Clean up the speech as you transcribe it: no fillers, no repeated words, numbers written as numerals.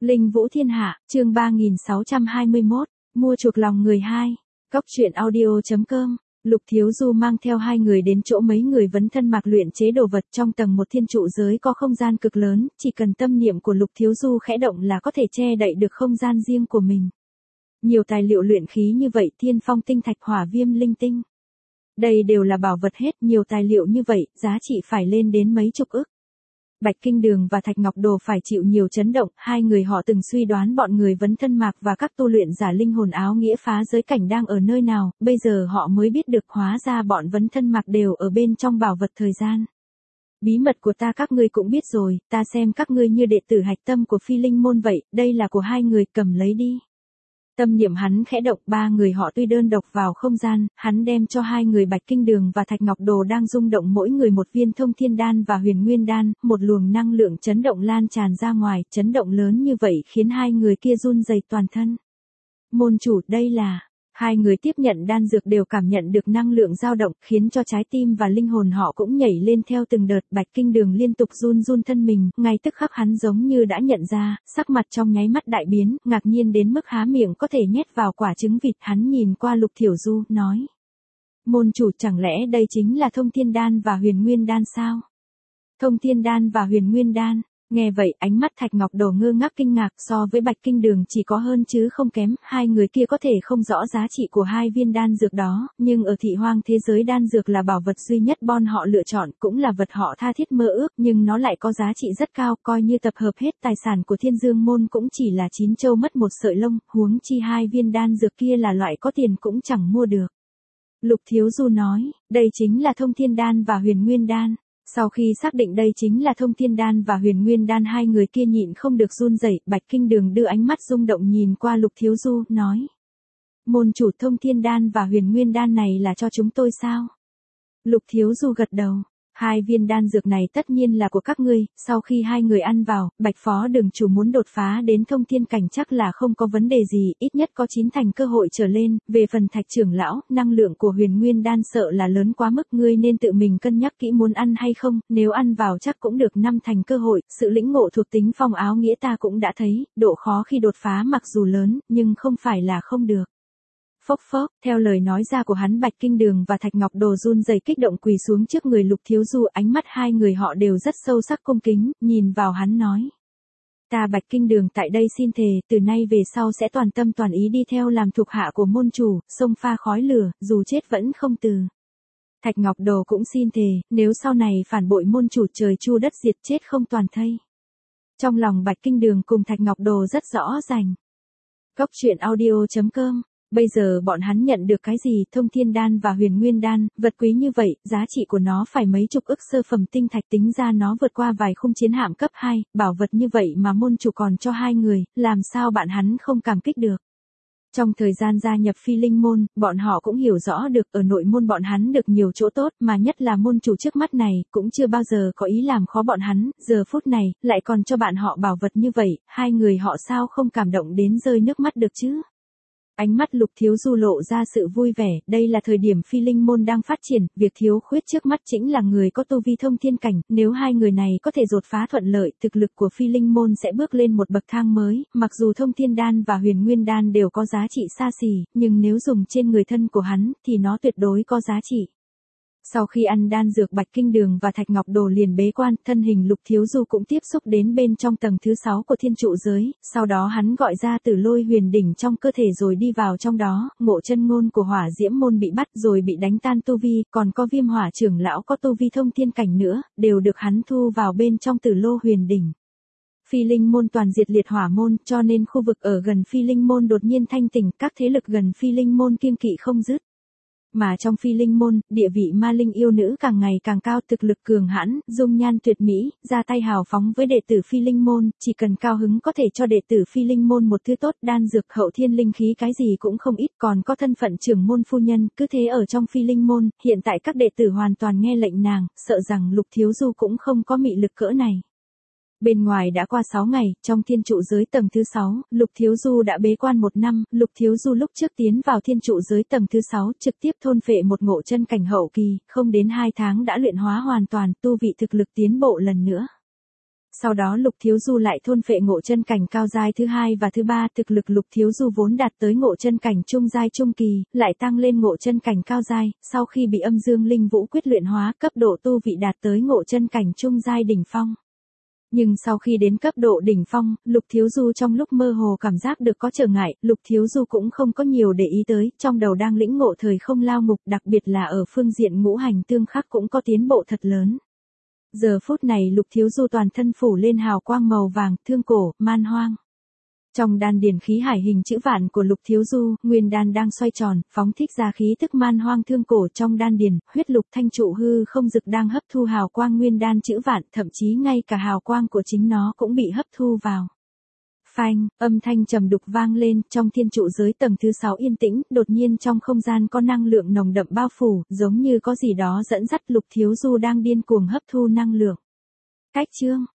Linh Vũ Thiên Hạ, chương 3621, mua chuộc lòng người 2. Cóc truyện audio.com. Lục Thiếu Du mang theo hai người đến chỗ mấy người vấn thân mặc luyện chế đồ vật trong tầng một thiên trụ giới có không gian cực lớn, chỉ cần tâm niệm của Lục Thiếu Du khẽ động là có thể che đậy được không gian riêng của mình. Nhiều tài liệu luyện khí như vậy, thiên phong tinh thạch, hỏa viêm linh tinh. Đây đều là bảo vật hết, nhiều tài liệu như vậy, giá trị phải lên đến mấy chục ức. Bạch Kinh Đường và Thạch Ngọc Đồ phải chịu nhiều chấn động, hai người họ từng suy đoán bọn người vấn thân mạc và các tu luyện giả linh hồn áo nghĩa phá giới cảnh đang ở nơi nào, bây giờ họ mới biết được hóa ra bọn vấn thân mạc đều ở bên trong bảo vật thời gian. Bí mật của ta các ngươi cũng biết rồi, ta xem các ngươi như đệ tử hạch tâm của Phi Linh môn vậy, đây là của hai người, cầm lấy đi. Tâm niệm hắn khẽ động, ba người họ tuy đơn độc vào không gian, hắn đem cho hai người Bạch Kinh Đường và Thạch Ngọc Đồ đang rung động mỗi người một viên thông thiên đan và huyền nguyên đan, một luồng năng lượng chấn động lan tràn ra ngoài, chấn động lớn như vậy khiến hai người kia run rẩy toàn thân. Môn chủ, đây là... Hai người tiếp nhận đan dược đều cảm nhận được năng lượng dao động, khiến cho trái tim và linh hồn họ cũng nhảy lên theo từng đợt. Bạch Kinh Đường liên tục run run thân mình, ngay tức khắc hắn giống như đã nhận ra, sắc mặt trong nháy mắt đại biến, ngạc nhiên đến mức há miệng có thể nhét vào quả trứng vịt. Hắn nhìn qua Lục Thiểu Du, nói: Môn chủ, chẳng lẽ đây chính là thông thiên đan và huyền nguyên đan sao? Thông thiên đan và huyền nguyên đan. Nghe vậy, ánh mắt Thạch Ngọc Đồ ngơ ngác kinh ngạc, so với Bạch Kinh Đường chỉ có hơn chứ không kém, hai người kia có thể không rõ giá trị của hai viên đan dược đó, nhưng ở thị hoang thế giới đan dược là bảo vật duy nhất bọn họ lựa chọn, cũng là vật họ tha thiết mơ ước, nhưng nó lại có giá trị rất cao, coi như tập hợp hết tài sản của Thiên Dương môn cũng chỉ là 9 châu mất một sợi lông, huống chi hai viên đan dược kia là loại có tiền cũng chẳng mua được. Lục Thiếu Du nói, đây chính là thông thiên đan và huyền nguyên đan. Sau khi xác định đây chính là thông thiên đan và huyền nguyên đan, hai người kia nhịn không được run rẩy. Bạch Kinh Đường đưa ánh mắt rung động nhìn qua Lục Thiếu Du, nói: Môn chủ, thông thiên đan và huyền nguyên đan này là cho chúng tôi sao? Lục Thiếu Du gật đầu. Hai viên đan dược này tất nhiên là của các ngươi. Sau khi hai người ăn vào, Bạch Phó Đường chủ muốn đột phá đến thông thiên cảnh chắc là không có vấn đề gì, ít nhất có 9 thành cơ hội trở lên. Về phần Thạch trưởng lão, năng lượng của huyền nguyên đan sợ là lớn quá mức, ngươi nên tự mình cân nhắc kỹ muốn ăn hay không, nếu ăn vào chắc cũng được 5 thành cơ hội. Sự lĩnh ngộ thuộc tính phong áo nghĩa ta cũng đã thấy, độ khó khi đột phá mặc dù lớn, nhưng không phải là không được. Phốc phốc, theo lời nói ra của hắn, Bạch Kinh Đường và Thạch Ngọc Đồ run rẩy kích động quỳ xuống trước người Lục Thiếu Du, ánh mắt hai người họ đều rất sâu sắc cung kính, nhìn vào hắn nói: Ta Bạch Kinh Đường tại đây xin thề, từ nay về sau sẽ toàn tâm toàn ý đi theo làm thuộc hạ của môn chủ, xông pha khói lửa, dù chết vẫn không từ. Thạch Ngọc Đồ cũng xin thề, nếu sau này phản bội môn chủ, trời chu đất diệt, chết không toàn thây. Trong lòng Bạch Kinh Đường cùng Thạch Ngọc Đồ rất rõ ràng. Cóc truyện audio.com. Bây giờ bọn hắn nhận được cái gì, thông thiên đan và huyền nguyên đan, vật quý như vậy, giá trị của nó phải mấy chục ức sơ phẩm tinh thạch, tính ra nó vượt qua vài khung chiến hạm cấp 2, bảo vật như vậy mà môn chủ còn cho hai người, làm sao bạn hắn không cảm kích được. Trong thời gian gia nhập Phi Linh môn, bọn họ cũng hiểu rõ được ở nội môn bọn hắn được nhiều chỗ tốt, mà nhất là môn chủ trước mắt này, cũng chưa bao giờ có ý làm khó bọn hắn, giờ phút này, lại còn cho bạn họ bảo vật như vậy, hai người họ sao không cảm động đến rơi nước mắt được chứ. Ánh mắt Lục Thiếu Du lộ ra sự vui vẻ, đây là thời điểm Phi Linh môn đang phát triển, việc thiếu khuyết trước mắt chính là người có tu vi thông thiên cảnh, nếu hai người này có thể đột phá thuận lợi, thực lực của Phi Linh môn sẽ bước lên một bậc thang mới, mặc dù thông thiên đan và huyền nguyên đan đều có giá trị xa xỉ, nhưng nếu dùng trên người thân của hắn, thì nó tuyệt đối có giá trị. Sau khi ăn đan dược, Bạch Kinh Đường và Thạch Ngọc Đồ liền bế quan, thân hình Lục Thiếu Du cũng tiếp xúc đến bên trong tầng thứ 6 của thiên trụ giới, sau đó hắn gọi ra Tử Lôi huyền đỉnh trong cơ thể rồi đi vào trong đó. Ngộ Chân Ngôn của Hỏa Diễm môn bị bắt rồi bị đánh tan tu vi, còn có Viêm Hỏa trưởng lão có tu vi thông thiên cảnh nữa, đều được hắn thu vào bên trong Tử Lô huyền đỉnh. Phi Linh môn toàn diệt liệt hỏa môn, cho nên khu vực ở gần Phi Linh môn đột nhiên thanh tỉnh, các thế lực gần Phi Linh môn kiêng kỵ không dứt. Mà trong Phi Linh môn, địa vị ma linh yêu nữ càng ngày càng cao, thực lực cường hãn, dung nhan tuyệt mỹ, ra tay hào phóng với đệ tử Phi Linh môn, chỉ cần cao hứng có thể cho đệ tử Phi Linh môn một thứ tốt, đan dược, hậu thiên linh khí cái gì cũng không ít, còn có thân phận trưởng môn phu nhân, cứ thế ở trong Phi Linh môn, hiện tại các đệ tử hoàn toàn nghe lệnh nàng, sợ rằng Lục Thiếu Du cũng không có mị lực cỡ này. Bên ngoài đã qua 6 ngày, trong thiên trụ giới tầng thứ 6, Lục Thiếu Du đã bế quan 1 năm, Lục Thiếu Du lúc trước tiến vào thiên trụ giới tầng thứ 6, trực tiếp thôn phệ một ngộ chân cảnh hậu kỳ, không đến 2 tháng đã luyện hóa hoàn toàn, tu vị thực lực tiến bộ lần nữa. Sau đó Lục Thiếu Du lại thôn phệ ngộ chân cảnh cao giai thứ hai và thứ ba, thực lực Lục Thiếu Du vốn đạt tới ngộ chân cảnh trung giai trung kỳ, lại tăng lên ngộ chân cảnh cao giai, sau khi bị Âm Dương Linh Vũ quyết luyện hóa, cấp độ tu vị đạt tới ngộ chân cảnh trung giai đỉnh phong. Nhưng sau khi đến cấp độ đỉnh phong, Lục Thiếu Du trong lúc mơ hồ cảm giác được có trở ngại, Lục Thiếu Du cũng không có nhiều để ý tới, trong đầu đang lĩnh ngộ thời không lao ngục, đặc biệt là ở phương diện ngũ hành tương khắc cũng có tiến bộ thật lớn. Giờ phút này Lục Thiếu Du toàn thân phủ lên hào quang màu vàng, thương cổ, man hoang. Trong đan điển khí hải hình chữ vạn của Lục Thiếu Du, nguyên đan đang xoay tròn, phóng thích ra khí tức man hoang thương cổ trong đan điển, huyết lục thanh trụ hư không dực đang hấp thu hào quang nguyên đan chữ vạn, thậm chí ngay cả hào quang của chính nó cũng bị hấp thu vào. Phanh, âm thanh trầm đục vang lên, trong thiên trụ giới tầng thứ 6 yên tĩnh, đột nhiên trong không gian có năng lượng nồng đậm bao phủ, giống như có gì đó dẫn dắt Lục Thiếu Du đang điên cuồng hấp thu năng lượng. Cách chương